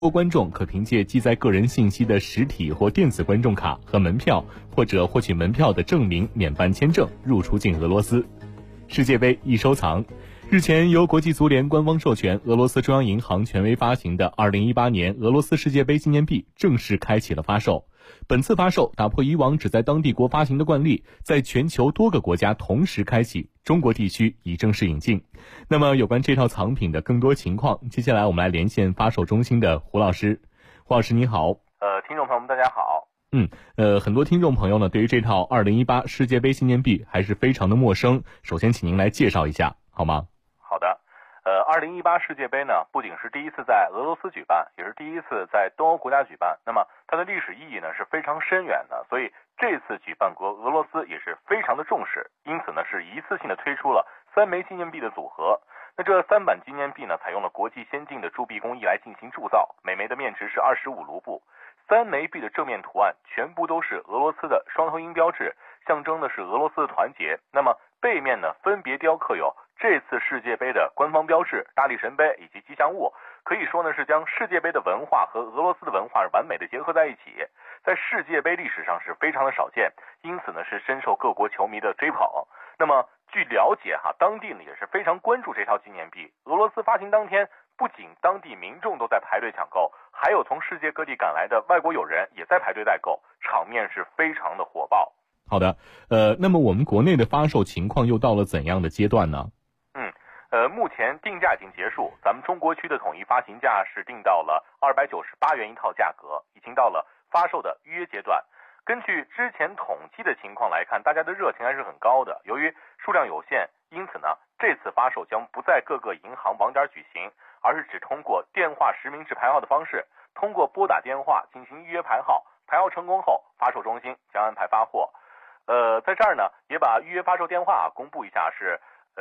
多观众可凭借记载个人信息的实体或电子观众卡和门票，或者获取门票的证明免办签证入出境俄罗斯。世界杯易收藏。日前，由国际足联官方授权，俄罗斯中央银行权威发行的2018年俄罗斯世界杯纪念币正式开启了发售。本次发售打破以往只在当地国发行的惯例，在全球多个国家同时开启，中国地区已正式引进。那么有关这套藏品的更多情况，接下来我们来连线发售中心的胡老师。胡老师你好。 听众朋友们大家好。 很多听众朋友呢对于这套2018世界杯纪念币还是非常的陌生，首先请您来介绍一下好吗？ 好的。2018世界杯呢，不仅是第一次在俄罗斯举办，也是第一次在东欧国家举办。那么它的历史意义呢是非常深远的，所以这次举办国俄罗斯也是非常的重视，因此呢是一次性的推出了3枚纪念币的组合。那这3版纪念币呢，采用了国际先进的铸币工艺来进行铸造，每枚的面值是25卢布。3枚币的正面图案全部都是俄罗斯的双头鹰标志，象征的是俄罗斯的团结。那么背面呢，分别雕刻有这次世界杯的官方标志、大力神杯以及吉祥物，可以说呢是将世界杯的文化和俄罗斯的文化完美的结合在一起，在世界杯历史上是非常的少见，因此呢是深受各国球迷的追捧。那么据了解当地呢也是非常关注这套纪念币。俄罗斯发行当天，不仅当地民众都在排队抢购，还有从世界各地赶来的外国友人也在排队代购，场面是非常的火爆。 好的，那么我们国内的发售情况又到了怎样的阶段呢？ 目前定价已经结束，咱们中国区的统一发行价是定到了298元一套价格，已经到了发售的预约阶段。根据之前统计的情况来看，大家的热情还是很高的。由于数量有限，因此呢，这次发售将不在各个银行网点举行，而是只通过电话实名制排号的方式，通过拨打电话进行预约排号，排号成功后，发售中心将安排发货。在这儿呢，也把预约发售电话公布一下，是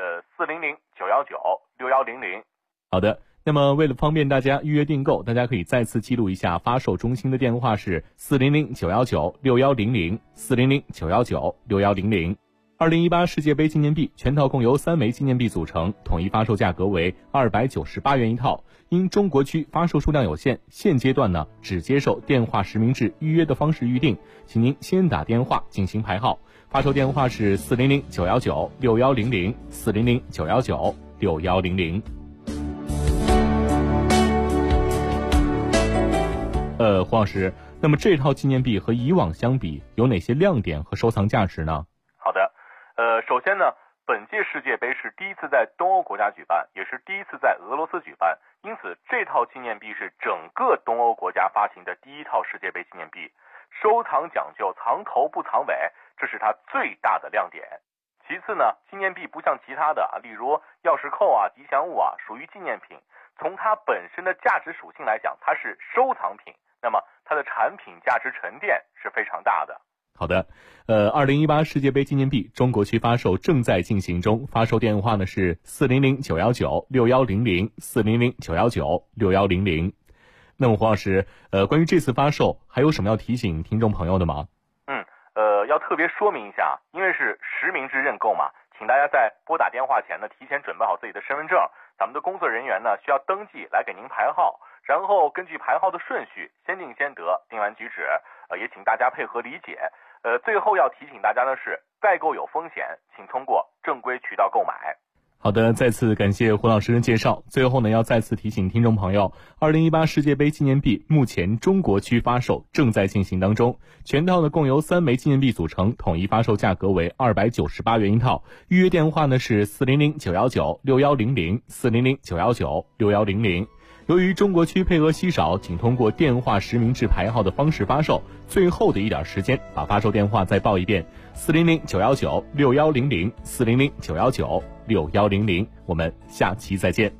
400-919-6100。 好的，那么为了方便大家预约订购，大家可以再次记录一下发售中心的电话是400-919-6100 400-919-6100。2018世界杯纪念币全套共由3枚纪念币组成，统一发售价格为298元一套。因中国区发售数量有限，现阶段呢只接受电话实名制预约的方式预定，请您先打电话进行排号。发售电话是400-919-6100 400-919-6100。胡老师，那么这套纪念币和以往相比有哪些亮点和收藏价值呢？ 好的，首先呢，本届世界杯是第一次在东欧国家举办，也是第一次在俄罗斯举办，因此这套纪念币是整个东欧国家发行的第一套世界杯纪念币。收藏讲究藏头不藏尾，这是它最大的亮点。其次呢，纪念币不像其他的例如钥匙扣吉祥物属于纪念品，从它本身的价值属性来讲，它是收藏品，那么它的产品价值沉淀是非常大的。 好的，2018世界杯纪念币中国区发售正在进行中，发售电话呢是400-919-6100 400-919-6100。那么胡老师，关于这次发售还有什么要提醒听众朋友的吗？ 要特别说明一下，因为是实名制认购嘛，请大家在拨打电话前呢，提前准备好自己的身份证，咱们的工作人员呢需要登记来给您排号，然后根据排号的顺序，先定先得，定完举止，也请大家配合理解。最后要提醒大家的是，代购有风险，请通过正规渠道购买。 好的，再次感谢胡老师的介绍。最后呢，要再次提醒听众朋友，2018世界杯纪念币目前中国区发售正在进行当中，全套呢共由3枚纪念币组成，统一发售价格为298元一套。预约电话呢是400-919-6100 400-919-6100。由于中国区配额稀少，请通过电话实名制排号的方式发售。最后的一点时间，把发售电话再报一遍：400-919-6100 400-919-6100。我们下期再见。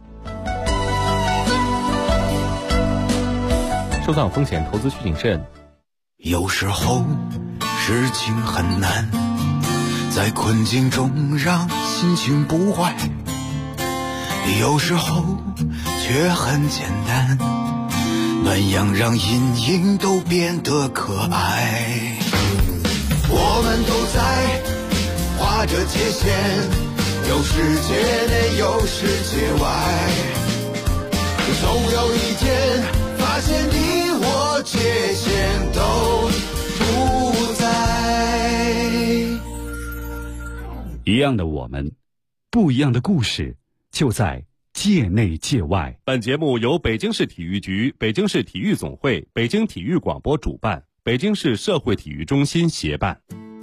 收藏风险，投资需谨慎。 有时候事情很难，在困境中让心情不坏，有时候却很简单，暖阳让阴影都变得可爱。我们都在画着界限，有世界内有世界外，总有一天发现样的我们，不一样的故事，就在界内界外。 本节目由北京市体育局、北京市体育总会、北京体育广播主办，北京市社会体育中心协办。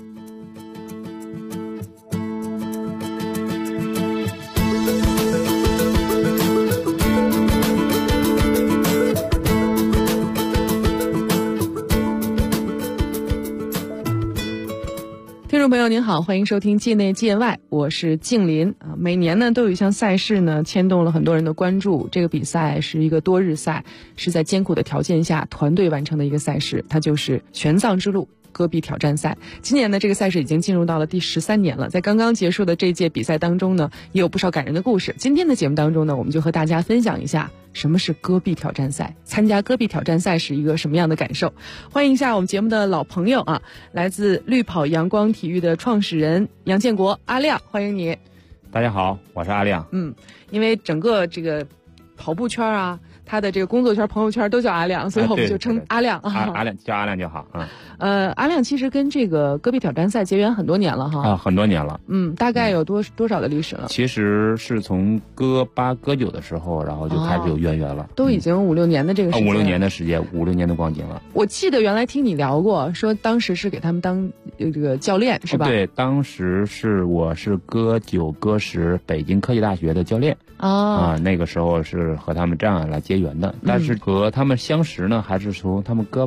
听众朋友您好，欢迎收听界内界外，我是静林啊。每年呢都有一项赛事呢牵动了很多人的关注，这个比赛是一个多日赛，是在艰苦的条件下团队完成的一个赛事，它就是玄奘之路戈壁挑战赛。今年呢这个赛事已经进入到了第13年了，在刚刚结束的这届比赛当中呢也有不少感人的故事。今天的节目当中呢，我们就和大家分享一下什么是戈壁挑战赛，参加戈壁挑战赛是一个什么样的感受。欢迎一下我们节目的老朋友啊，来自绿跑阳光体育的创始人杨建国，阿亮，欢迎你。 大家好，我是阿亮。 因为整个这个跑步圈啊，他的这个工作圈、朋友圈都叫阿亮，所以我们就称阿亮。 阿亮叫阿亮就好啊。 阿亮其实跟这个戈壁挑战赛结缘很多年了哈。 很多年了。 大概有多少的历史了？ 其实是从戈8、戈9的时候，然后就开始有渊源了。 都已经5、6年的这个时间。 5、6年的时间，5、6年的光景了。 我记得原来听你聊过，说当时是给他们当这个教练是吧？ 对，当时我是戈9、戈10北京科技大学的教练。那个时候是和他们这样来结缘的，但是和他们相识呢，还是从他们戈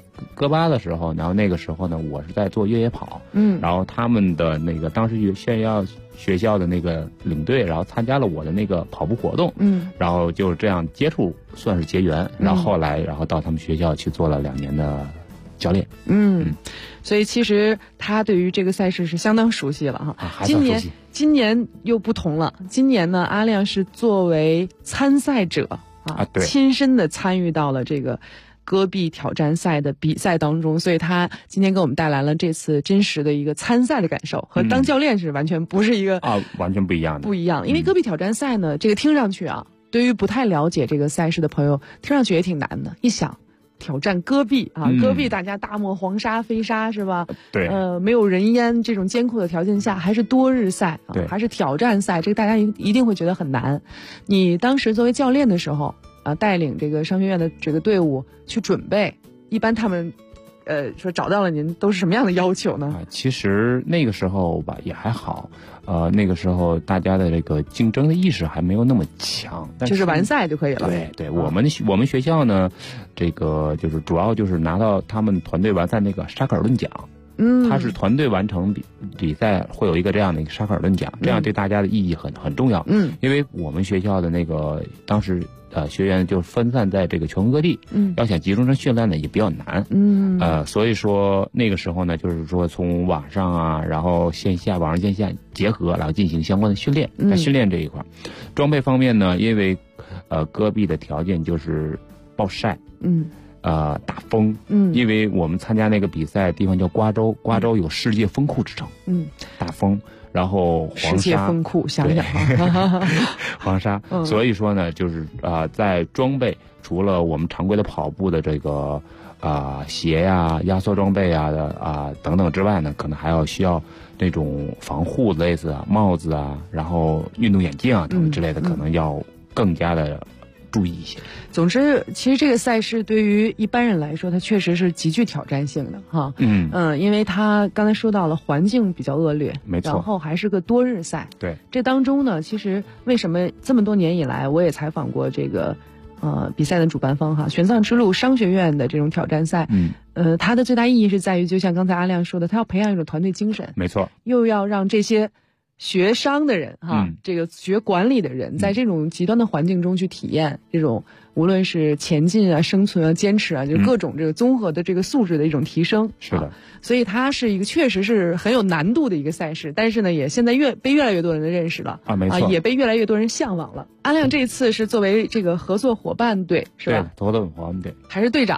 8的时候，然后那个时候呢，我是在做越野跑，然后他们的那个当时学校的那个领队，然后参加了我的那个跑步活动，然后就这样接触，算是结缘，然后后来然后到他们学校去做了2年的教练。 所以其实他对于这个赛事是相当熟悉了哈。今年又不同了，今年呢，阿亮是作为参赛者对， 亲身的参与到了这个戈壁挑战赛的比赛当中，所以他今天给我们带来了这次真实的一个参赛的感受，和当教练是完全不是一个完全不一样的。 不一样，因为戈壁挑战赛呢，这个听上去啊，对于不太了解这个赛事的朋友，听上去也挺难的。一想挑战戈壁戈壁大家大漠黄沙飞沙是吧？ 对， 没有人烟这种艰苦的条件下，还是多日赛还是挑战赛，这个大家一定会觉得很难。你当时作为教练的时候带领这个商学院的这个队伍去准备，一般他们说找到了您都是什么样的要求呢？ 其实那个时候吧也还好，那个时候大家的这个竞争的意识还没有那么强， 就是完赛就可以了。 对，我们学校呢，这个就是主要就是拿到他们团队完赛那个沙克尔顿奖。它是团队完成比赛会有一个这样的一个沙克尔顿奖，这样对大家的意义很重要。因为我们学校的那个当时学员就分散在这个全国各地，要想集中成训练呢也比较难。所以说那个时候呢，就是说从网上然后网上线下结合，然后进行相关的训练。在训练这一块，装备方面呢，因为戈壁的条件就是暴晒。大风，因为我们参加那个比赛地方叫瓜州，瓜州有世界风库之称，大风，然后黄沙， 世界风库，想想黄沙，所以说呢，就是在装备除了我们常规的跑步的这个鞋呀、压缩装备等等之外呢，可能还需要那种防护类似帽子然后运动眼镜等等之类的，可能要更加的注意一些。 总之，其实这个赛事对于一般人来说，它确实是极具挑战性的哈。因为它刚才说到了环境比较恶劣， 没错， 然后还是个多日赛。 对，这当中呢，其实为什么这么多年以来，我也采访过这个比赛的主办方玄奘之路商学院的这种挑战赛。它的最大意义是在于，就像刚才阿亮说的，它要培养一种团队精神， 没错， 又要让这些学商的人这个学管理的人，在这种极端的环境中去体验这种无论是前进生存坚持就各种这个综合的这个素质的一种提升。 是的， 所以它是一个确实是很有难度的一个赛事，但是呢，也现在被越来越多人的认识了没错， 也被越来越多人向往了。阿亮这次是作为这个合作伙伴队是吧？ 对，合作伙伴队还是队长？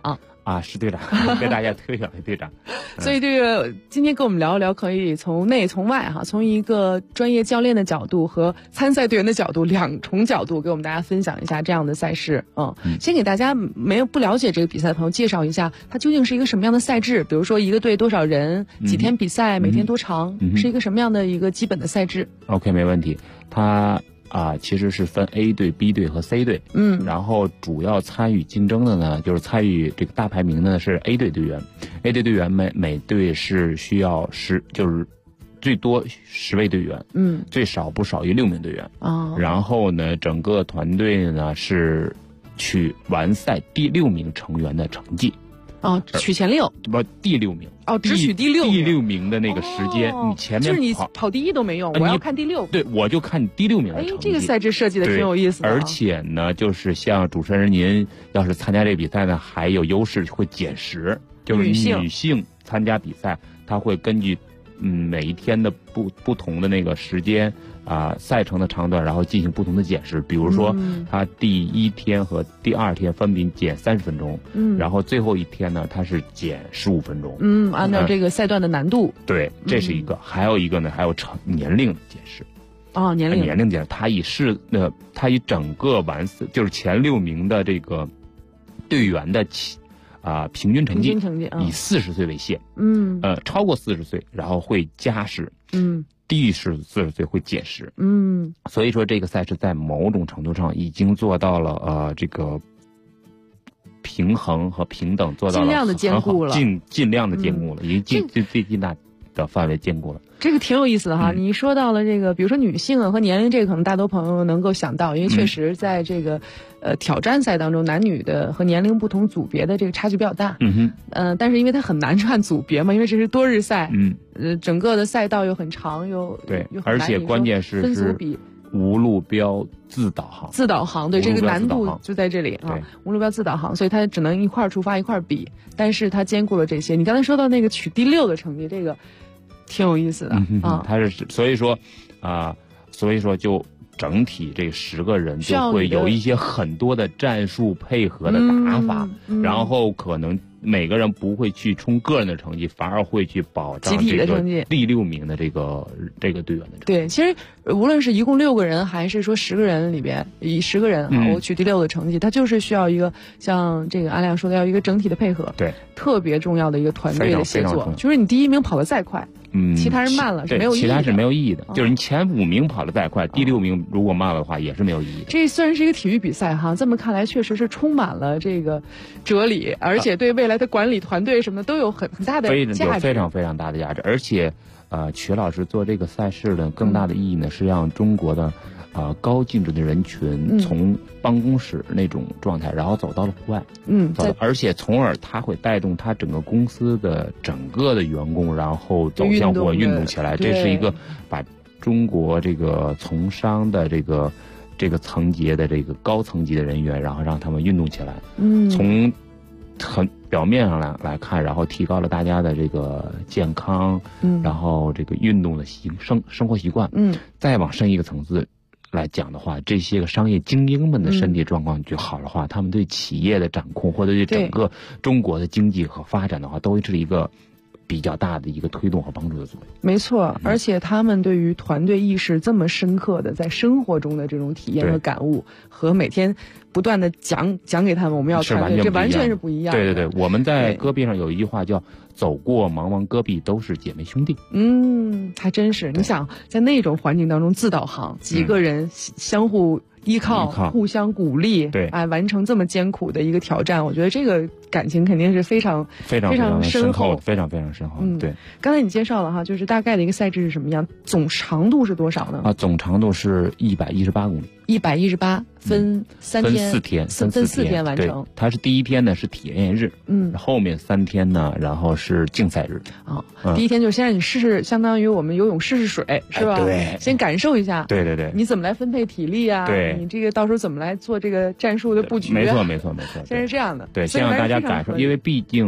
啊，是队长，被大家推选为队长。 所以这个今天跟我们聊一聊，可以从内从外哈，从一个专业教练的角度和参赛队员的角度两重角度，给我们大家分享一下这样的赛事。先给大家不了解这个比赛的朋友介绍一下，它究竟是一个什么样的赛制？比如说一个队多少人，几天比赛，每天多长，是一个什么样的一个基本的赛制 ？OK， 没问题。它其实是分 A 队、B 队和 C 队。然后主要参与竞争的呢，就是参与这个大排名的是 A 队队员。A 队队员每队是需要就是最多10位队员，最少不少于6名队员。然后呢，整个团队呢是取完赛第6名成员的成绩。 取前6， 不，第6名。 只取第6 名的那个时间，你前面就是你跑第1都没用，我要看第6。 对，我就看第6名的成绩。 这个赛制设计的挺有意思的。 而且呢，就是像主持人您要是参加这个比赛呢，还有优势，会减时，就是女性参加比赛，她会根据每一天的不同的那个时间赛程的长短，然后进行不同的减时。比如说，它第1天和第2天分别减30分钟，然后最后一天呢，它是减15分钟。 按照这个赛段的难度。 对，这是一个。还有一个呢，还有年龄减时。年龄减，它以整个就是前6名的这个队员的平均成绩以40岁为限。超过40岁，然后会加时。低于40岁会减时。所以说这个赛事在某种程度上已经做到了这个平衡和平等，做到了尽量的兼顾了， 尽量的兼顾了，已经最大的范围兼顾了。 这个挺有意思的哈。你说到了这个，比如说女性和年龄，这个可能大多朋友能够想到，因为确实在这个挑战赛当中，男女的和年龄不同组别的这个差距比较大。但是因为它很难串组别嘛，因为这是多日赛，整个的赛道又很长， 对，而且关键是分组比无路标自导航， 对，这个难度就在这里啊，无路标自导航，所以它只能一块出发一块比，但是它兼顾了这些。你刚才说到那个取第6的成绩，这个挺有意思的它是所以说就整体这10个人就会有一些很多的战术配合的打法，然后可能每个人不会去冲个人的成绩，反而会去保障这个第6名的这个队员的成绩。 对，其实无论是一共6个人，还是说10个人里边以10个人我取第6的成绩，它就是需要一个像这个阿亮说的，要一个整体的配合， 对， 特别重要的一个团队的协作。就是你第1名跑得再快，其他人慢了是没有意义的， 其他是没有意义的。就是你前5名跑得再快，第6名如果慢了的话，也是没有意义的。 这虽然是一个体育比赛哈，这么看来确实是充满了这个哲理，而且对未来的管理团队什么的都有很大的价值， 非常非常大的价值。而且曲老师做这个赛事的更大的意义呢，是让中国的高净值的人群从办公室那种状态，然后走到了户外，而且从而它会带动它整个公司的整个的员工，然后走向或运动起来。这是一个把中国这个从商的这个层级的这个高层级的人员，然后让他们运动起来。从很表面上来看，然后提高了大家的这个健康，然后这个运动的生活习惯。再往深一个层次来讲的话，这些个商业精英们的身体状况就好的话，他们对企业的掌控或者对整个中国的经济和发展的话，都是一个比较大的一个推动和帮助的作用。 没错，而且他们对于团队意识这么深刻的在生活中的这种体验和感悟，和每天不断的讲给他们我们要团队，这完全是不一样的。 对，我们在戈壁上有一句话叫走过茫茫戈壁都是姐妹兄弟。 还真是。你想在那种环境当中自导航，几个人相互依靠互相鼓励， 对， 完成这么艰苦的一个挑战，我觉得这个感情肯定是非常深厚， 非常非常深厚。对， 刚才你介绍了哈，就是大概的一个赛制是什么样，总长度是多少呢？ 总长度是118公里。 118分3天，分4天完成。 它是第1天呢是体验日，后面3天呢，然后是竞赛日。 第1天就是先让你试，相当于我们游泳试水，是吧？ 对， 先感受一下。 对， 你怎么来分配体力啊？ 对， 你这个到时候怎么来做这个战术的布局？ 没错。 先是这样的。 对，先让大家感受，因为毕竟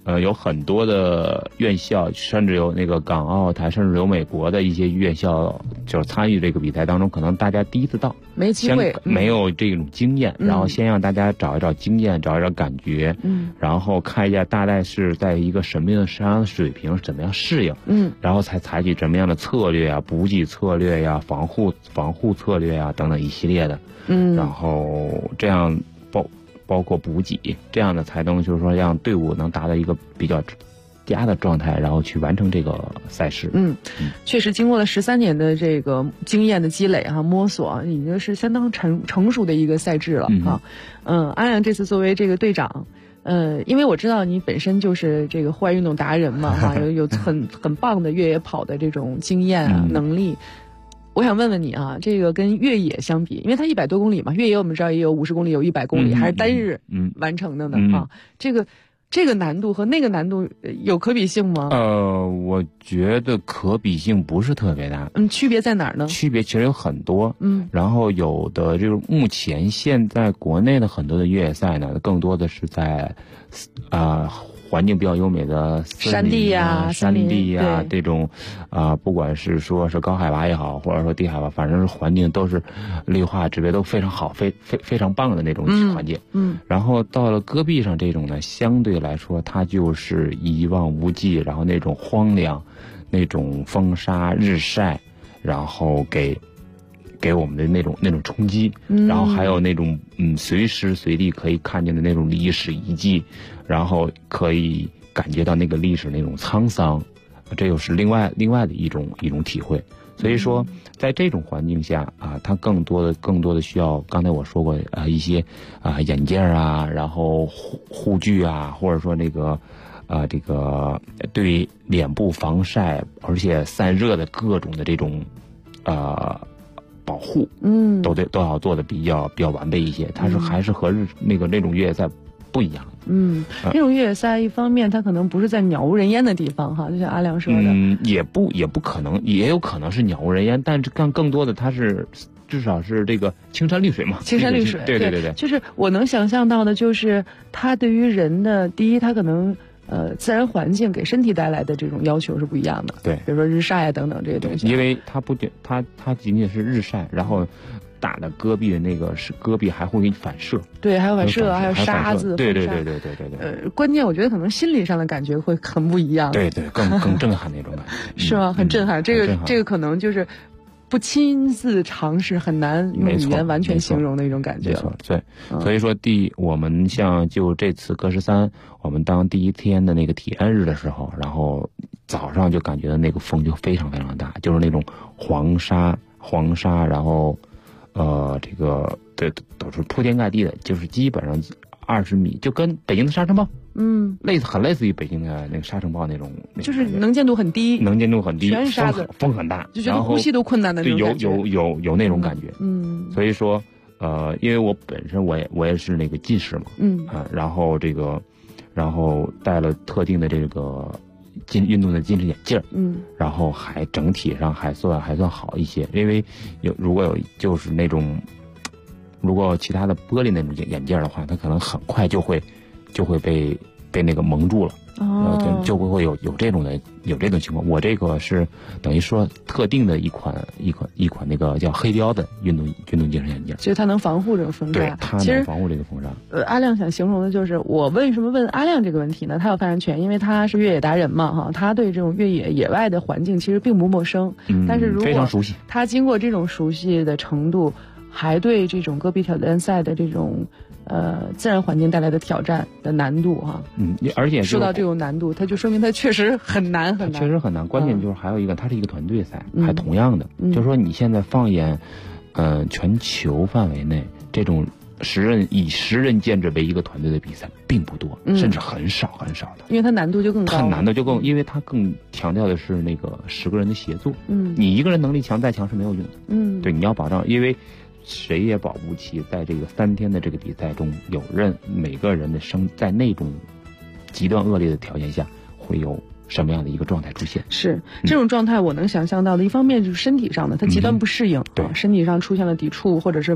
有很多的院校，甚至有那个港澳台，甚至有美国的一些院校，就是参与这个比赛当中，可能大家第一次到， 没机会， 没有这种经验，然后先让大家找一找经验，找一找感觉，然后看一下大概是在一个什么样的水平，怎么样适应，然后才采取什么样的策略呀、补给策略呀、防护策略呀等等一系列的，然后这样包括补给，这样的才能就是说让队伍能达到一个比较佳的状态，然后去完成这个赛事。 确实经过了13年的这个经验的积累摸索，已经是相当成熟的一个赛制了阿亮这次作为这个队长，因为我知道你本身就是这个户外运动达人嘛有很棒的越野跑的这种经验能力。我想问问你这个跟越野相比，因为它100多公里嘛，越野我们知道也有50公里，有100公里，还是单日完成的呢这个难度和那个难度有可比性吗？ 我觉得可比性不是特别大。 区别在哪儿呢？ 区别其实有很多。然后有的就是目前现在国内的很多的越野赛呢，更多的是在环境比较优美的山地呀这种不管是说是高海拔也好，或者说低海拔，反正是环境都是绿化植被都非常好，非常棒的那种环境。然后到了戈壁上这种呢，相对来说它就是一望无际，然后那种荒凉，那种风沙日晒，然后给我们的那种冲击，然后还有那种随时随地可以看见的那种历史遗迹，然后可以感觉到那个历史那种沧桑，这又是另外的一种体会。所以说在这种环境下它更多的需要刚才我说过一些眼镜然后护具或者说那个这个对脸部防晒而且散热的各种的这种保护都要做的比较完备一些，它是还是和那种越野赛不一样的。 这种越野赛一方面它可能不是在鸟无人烟的地方就像阿亮说的， 也不可能，也有可能是鸟无人烟，但是更多的它是至少是这个青山绿水嘛， 青山绿水， 对， 就是我能想象到的就是它对于人的第一，它可能自然环境给身体带来的这种要求是不一样的， 对， 比如说日晒等等这些东西， 因为它它仅仅是日晒，然后打的戈壁的那个是戈壁还会给你反射， 对，还有反射，还有沙子， 对。 关键我觉得可能心理上的感觉会很不一样， 对，更震撼那种感觉， 是吗？很震撼，这个可能就是不亲自尝试很难用语言完全形容的一种感觉。 没错，对。所以说我们像就这次戈13，我们当第一天的那个体验日的时候，然后早上就感觉到那个风就非常非常大，就是那种黄沙，然后这个对都是铺天盖地的，就是基本上20米，就跟北京的沙尘暴，很类似于北京的那个沙尘暴那种， 就是能见度很低，全是沙子， 风很大， 就觉得呼吸都困难的那种感觉。 有那种感觉，所以说因为我本身我也是那个近视嘛，然后然后戴了特定的这个运动的近视眼镜，然后还整体上还算好一些，因为如果有就是那种如果其他的玻璃那种眼镜的话，它可能很快就会被那个蒙住了，就会有这种情况。我这个是等于说特定的一款那个叫黑标的运动近视眼镜， 所以它能防护这个风沙。 对，它能防护这个风沙。 阿亮想形容的就是我为什么问阿亮这个问题呢？他有发言权，因为他是越野达人嘛，他对这种野外的环境其实并不陌生。但是如果非常熟悉， 他经过这种熟悉的程度，还对这种戈壁挑战赛的这种自然环境带来的挑战的难度而且说到这种难度，它就说明它确实很难， 确实很难。关键就是还有一个，它是一个团队赛，还同样的，就是说你现在放眼全球范围内，这种以10人建制为一个团队的比赛并不多，甚至很少的， 因为它难度就更高， 因为它更强调的是那个10个人的协作。你一个人能力强再强是没有用的。对，你要保障，因为谁也保不齐在这个3天的这个比赛中，每个人的在那种极端恶劣的条件下会有什么样的一个状态出现。 是这种状态我能想象到的，一方面就是身体上的，他极端不适应， 对， 身体上出现了抵触或者是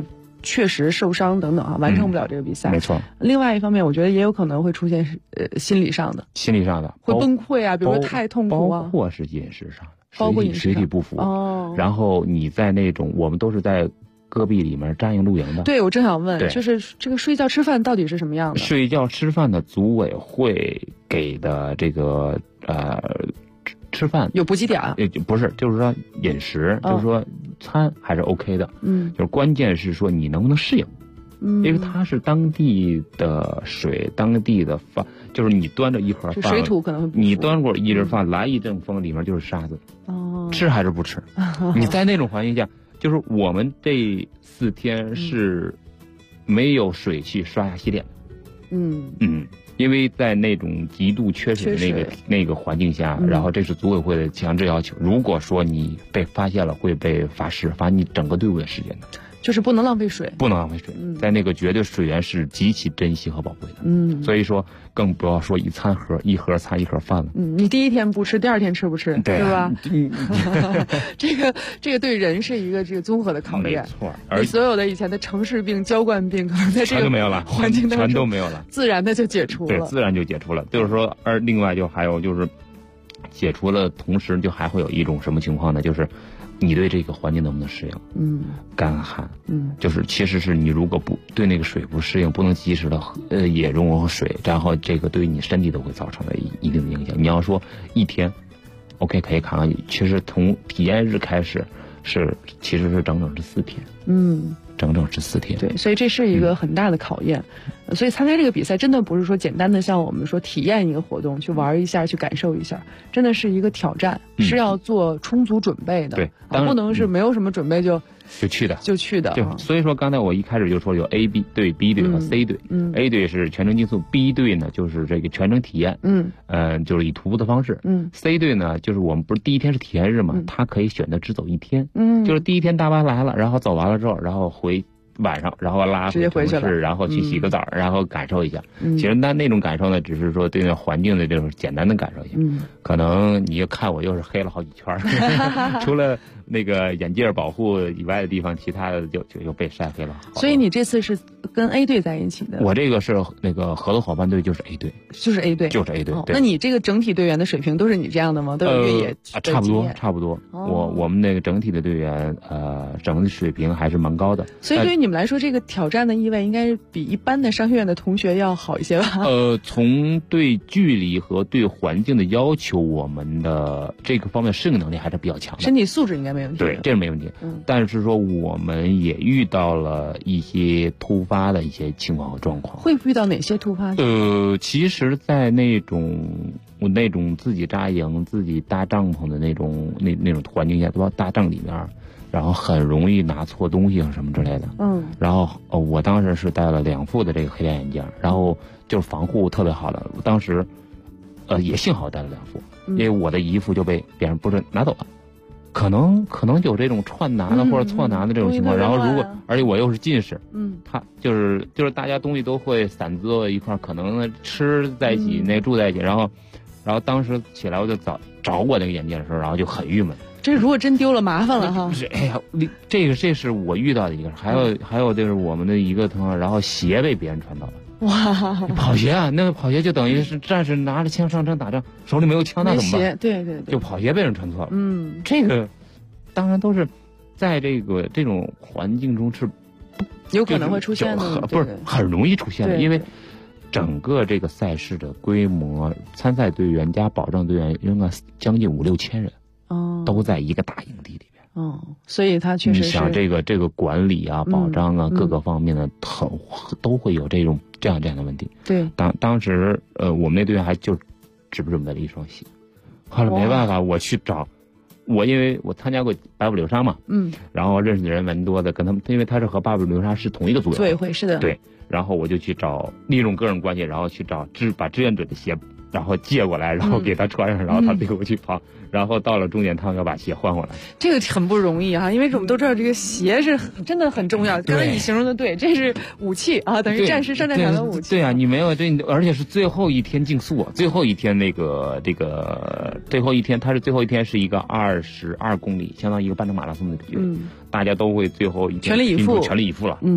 确实受伤等等啊，完成不了这个比赛。 没错。 另外一方面，我觉得也有可能会出现心理上的会崩溃啊，比如说太痛苦啊， 包括是饮食上的， 包括饮食水体不服。然后你在那种我们都是在戈壁里面扎营露营的。 对，我正想问，就是这个睡觉吃饭到底是什么样的？ 睡觉吃饭的组委会给的这个吃饭有补给点？ 不是，就是说饮食，就是说餐还是 OK 的。就是关键是说你能不能适应。因为它是当地的水，当地的饭，就是你端着一盒饭， 水土可能会你端过一阵饭，来一阵风，里面就是沙子。吃还是不吃？你在那种环境下，就是我们这4天是没有水去刷牙洗脸的。因为在那种极度缺水的那个环境下，然后这是组委会的强制要求。如果说你被发现了，会被罚你整个队伍的时间的。 就是不能浪费水， 不能浪费水，在那个绝对水源是极其珍惜和宝贵的。所以说更不要说一盒餐一盒饭了。 你第一天不吃，第二天吃不吃， 对吧？这个对人是一个这个综合的考验。 没错， 而所有的以前的城市病、娇惯病，可能在这个环境当中全都没有了， 自然的就解除了。 对，自然就解除了。就是说，另外就还有就是解除了，同时就还会有一种什么情况呢？就是你对这个环境能不能适应？干旱，就是其实是你如果不对那个水不适应，不能及时的也融入水，然后这个对你身体都会造成了一定的影响。你要说一天 ，OK 可以看看，其实从体验日开始其实是整整是4天。整整是4天。 对，所以这是一个很大的考验。所以参加这个比赛真的不是说简单的像我们说体验一个活动，去玩一下，去感受一下，真的是一个挑战，是要做充足准备的。 对， 不能是没有什么准备就去的。 对，所以说刚才我一开始就说有 A 队、B 队和 C 队。A 队是全程竞速 ，B 队呢就是这个全程体验。就是以徒步的方式。C 队呢就是我们不是第一天是体验日嘛，他可以选择只走1天。就是第一天大巴来了，然后走完了之后，然后晚上，然后拉回城市，然后去洗个澡，然后感受一下。其实那种感受呢，只是说对那环境的这种简单的感受一下。可能你看我又是黑了好几圈，除了那个眼镜保护以外的地方，其他的就被晒黑了。 所以你这次是跟 A 队在一起的？ 我这个是那个合作伙伴队，就是 A 队， 就是 A 队。那你这个整体队员的水平都是你这样的吗？都有越野差不多。我们那个整体的队员整体水平还是蛮高的。 所以对于你们来说，这个挑战的意味应该是比一般的商学院的同学要好一些吧？ 从对距离和对环境的要求，我们的这个方面适应能力还是比较强的。 身体素质应该没问题。 对，这是没问题。但是说我们也遇到了一些突发的一些情况和状况。 会遇到哪些突发？ 其实，在那种自己扎营、自己搭帐篷的那种环境下，都要搭帐里面，然后很容易拿错东西和什么之类的。然后我当时是戴了2副的这个黑亮眼镜，然后就是防护特别好的。当时也幸好戴了2副，因为我的1副就被别人不准拿走了。可能有这种串拿的或者错拿的这种情况，然后而且我又是近视，他就是大家东西都会散坐一块，可能吃在一起，住在一起，然后当时起来我就找我那个眼镜的时候，然后就很郁闷。 这如果真丢了麻烦了哈。 哎呀，这是我遇到的一个，还有就是我们的一个同学，然后鞋被别人穿到了。 哇， 跑鞋啊，那个跑鞋就等于是战士拿着枪上阵打仗，手里没有枪，那怎么办？ 对， 就跑鞋被人穿错了。这个当然都是在这种环境中是有可能会出现的， 不是很容易出现的，因为整个这个赛事的规模，参赛队员加保障队员应该将近5-6千人，都在一个大营地里边。 所以他确实是， 你想这个管理啊、保障啊各个方面的都会有这样的问题。 对， 当时我们那队员还就只准备了1双鞋，后来没办法，我去找因为我参加过八步流沙嘛，然后认识的人蛮多的，跟他们，因为他是和八步流沙是同一个组委会， 是的， 对，然后我就去找利用个人关系，然后去找把志愿者的鞋然后借过来，然后给他穿上，然后他背回去跑，然后到了终点他们要把鞋换回来。 这个很不容易啊，因为我们都知道这个鞋是真的很重要。刚才你形容的对，这是武器啊，等于战士上战场的武器。 对啊，你没有这，而且是最后一天竞速，最后一天最后一天，它是最后一天是一个22公里，相当于一个半程马拉松的比赛，大家都会最后一天全力以赴了。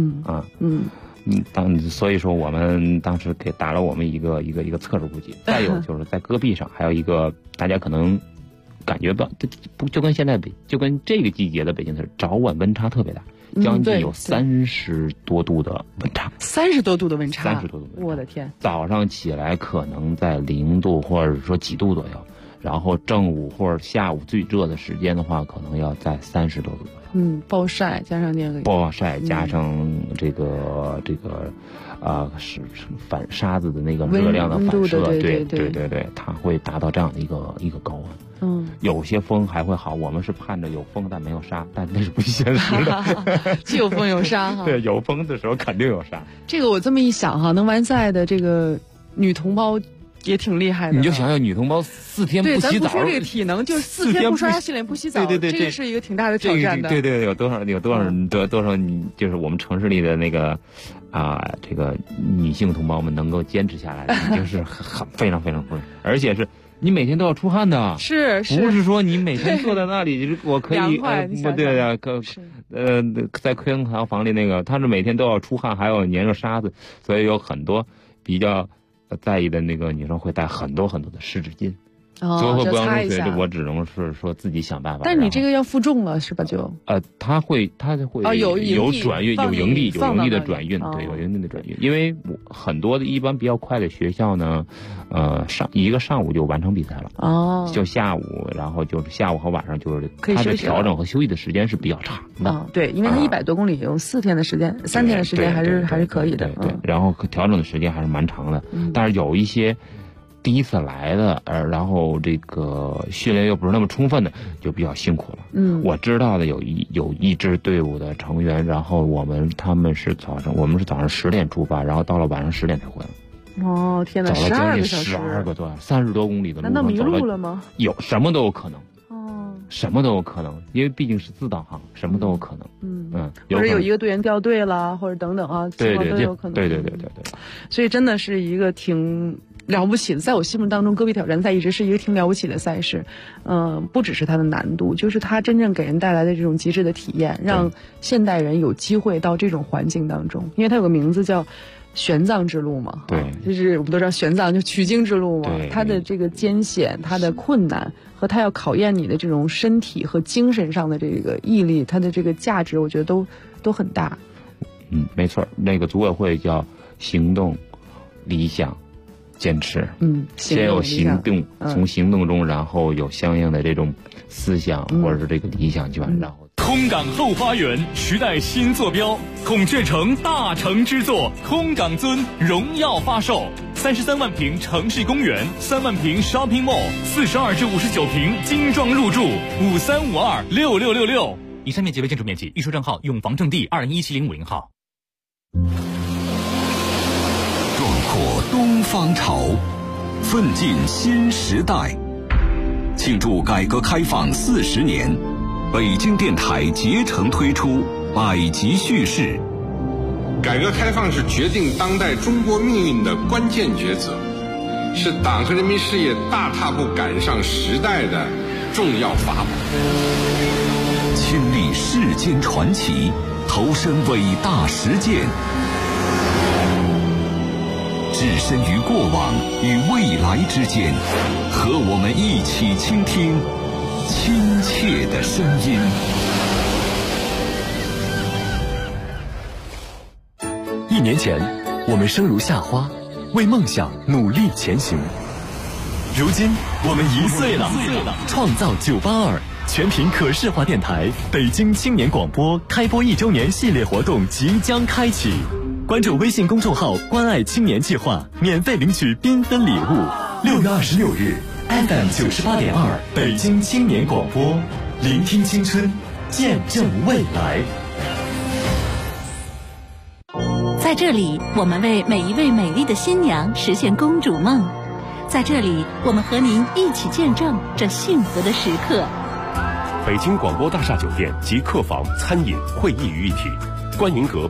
所以说我们当时给打了我们一个测试估计。再有就是在戈壁上还有一个大家可能感觉到就跟这个季节的北京是早晚温差特别大，将近有30多度的温差 ，30多度的温差， 我的天！ 早上起来可能在0度或者说几度左右，然后正午或者下午最热的时间的话，可能要在30多度左右。 暴晒加上那个暴晒加上这个是反沙子的那个热量的反射，对，它会达到这样的一个高温。有些风还会好，我们是盼着有风但没有沙，但那是不现实的。 既有风有沙哈。 对，有风的时候肯定有沙。 这个我这么一想哈，能完赛的这个女同胞也挺厉害的。 你就想想女同胞4天不洗澡， 对，咱不说这个体能，就4天不刷牙洗脸不洗澡， 对， 这个是一个挺大的挑战的。 对，有多少人多少你就是我们城市里的那个这个女性同胞们能够坚持下来，就是非常非常不容易，而且是你每天都要出汗的， 是， 不是说你每天坐在那里我可以对呀，在空调房里那个，他是每天都要出汗，还要粘着沙子，所以有很多比较在意的那个女生会带很多很多的湿纸巾。最后不要入水，我只能是说自己想办法。 但是你这个要负重了是吧？ 它会有转运，有营地的转运，对，有营地的转运。因为很多的一般比较快的学校呢，上午就完成比赛了。就下午，然后就是下午和晚上就是它的调整和休息的时间是比较长的。 对，因为它100多公里有4天的时间，3天的时间还是可以的。 对，然后调整的时间还是蛮长的。但是有一些第一次来的，然后这个训练又不是那么充分的，就比较辛苦了。我知道的有一支队伍的成员，然后我们是早上10点出发，然后到了晚上10点才回来。 天哪， 走了将近 12 个多小时，30多公里的路， 难道迷路了吗？ 什么都有可能。什么都有可能，因为毕竟是自导航，什么都有可能。 或者有一个队员掉队了，或者等等啊， 对， 都有可能。 对。 所以真的是一个挺了不起的，在我心目当中，戈壁挑战赛一直是一个挺了不起的赛事。不只是它的难度，就是它真正给人带来的这种极致的体验，让现代人有机会到这种环境当中。因为它有个名字叫玄奘之路嘛， 对， 就是我们都知道玄奘就取经之路嘛，它的这个艰险，它的困难和它要考验你的这种身体和精神上的这个毅力，它的这个价值，我觉得都很大。 没错，那个组委会叫行动、理想、坚持。先有行动，从行动中，然后有相应的这种思想或者是这个理想去完，然后。 空港后花园时代新坐标，孔雀城大成之作，空港尊荣耀发售，33万平城市公园，3万平 shopping mall，42至59平精装入住，53526666。以上面积为建筑面积，预售账号永房正地2017050号。 壮阔东方潮，奋进新时代。庆祝改革开放40年。北京电台竭诚推出百集叙事。 改革开放是决定当代中国命运的关键抉择，是党和人民事业大踏步赶上时代的重要法宝。 亲历世间传奇，投身伟大实践，置身于过往与未来之间，和我们一起倾听亲切的声音。 1年前，我们生如夏花，为梦想努力前行。如今，我们1岁了，创造982全频可视化电台北京青年广播开播1周年系列活动即将开启。关注微信公众号“关爱青年计划”，免费领取缤纷礼物。6月26日。FM 98.2北京青年广播，聆听青春，见证未来。 在这里，我们为每一位美丽的新娘实现公主梦。 在这里，我们和您一起见证这幸福的时刻。 北京广播大厦酒店集客房、餐饮、会议于一体，观银阁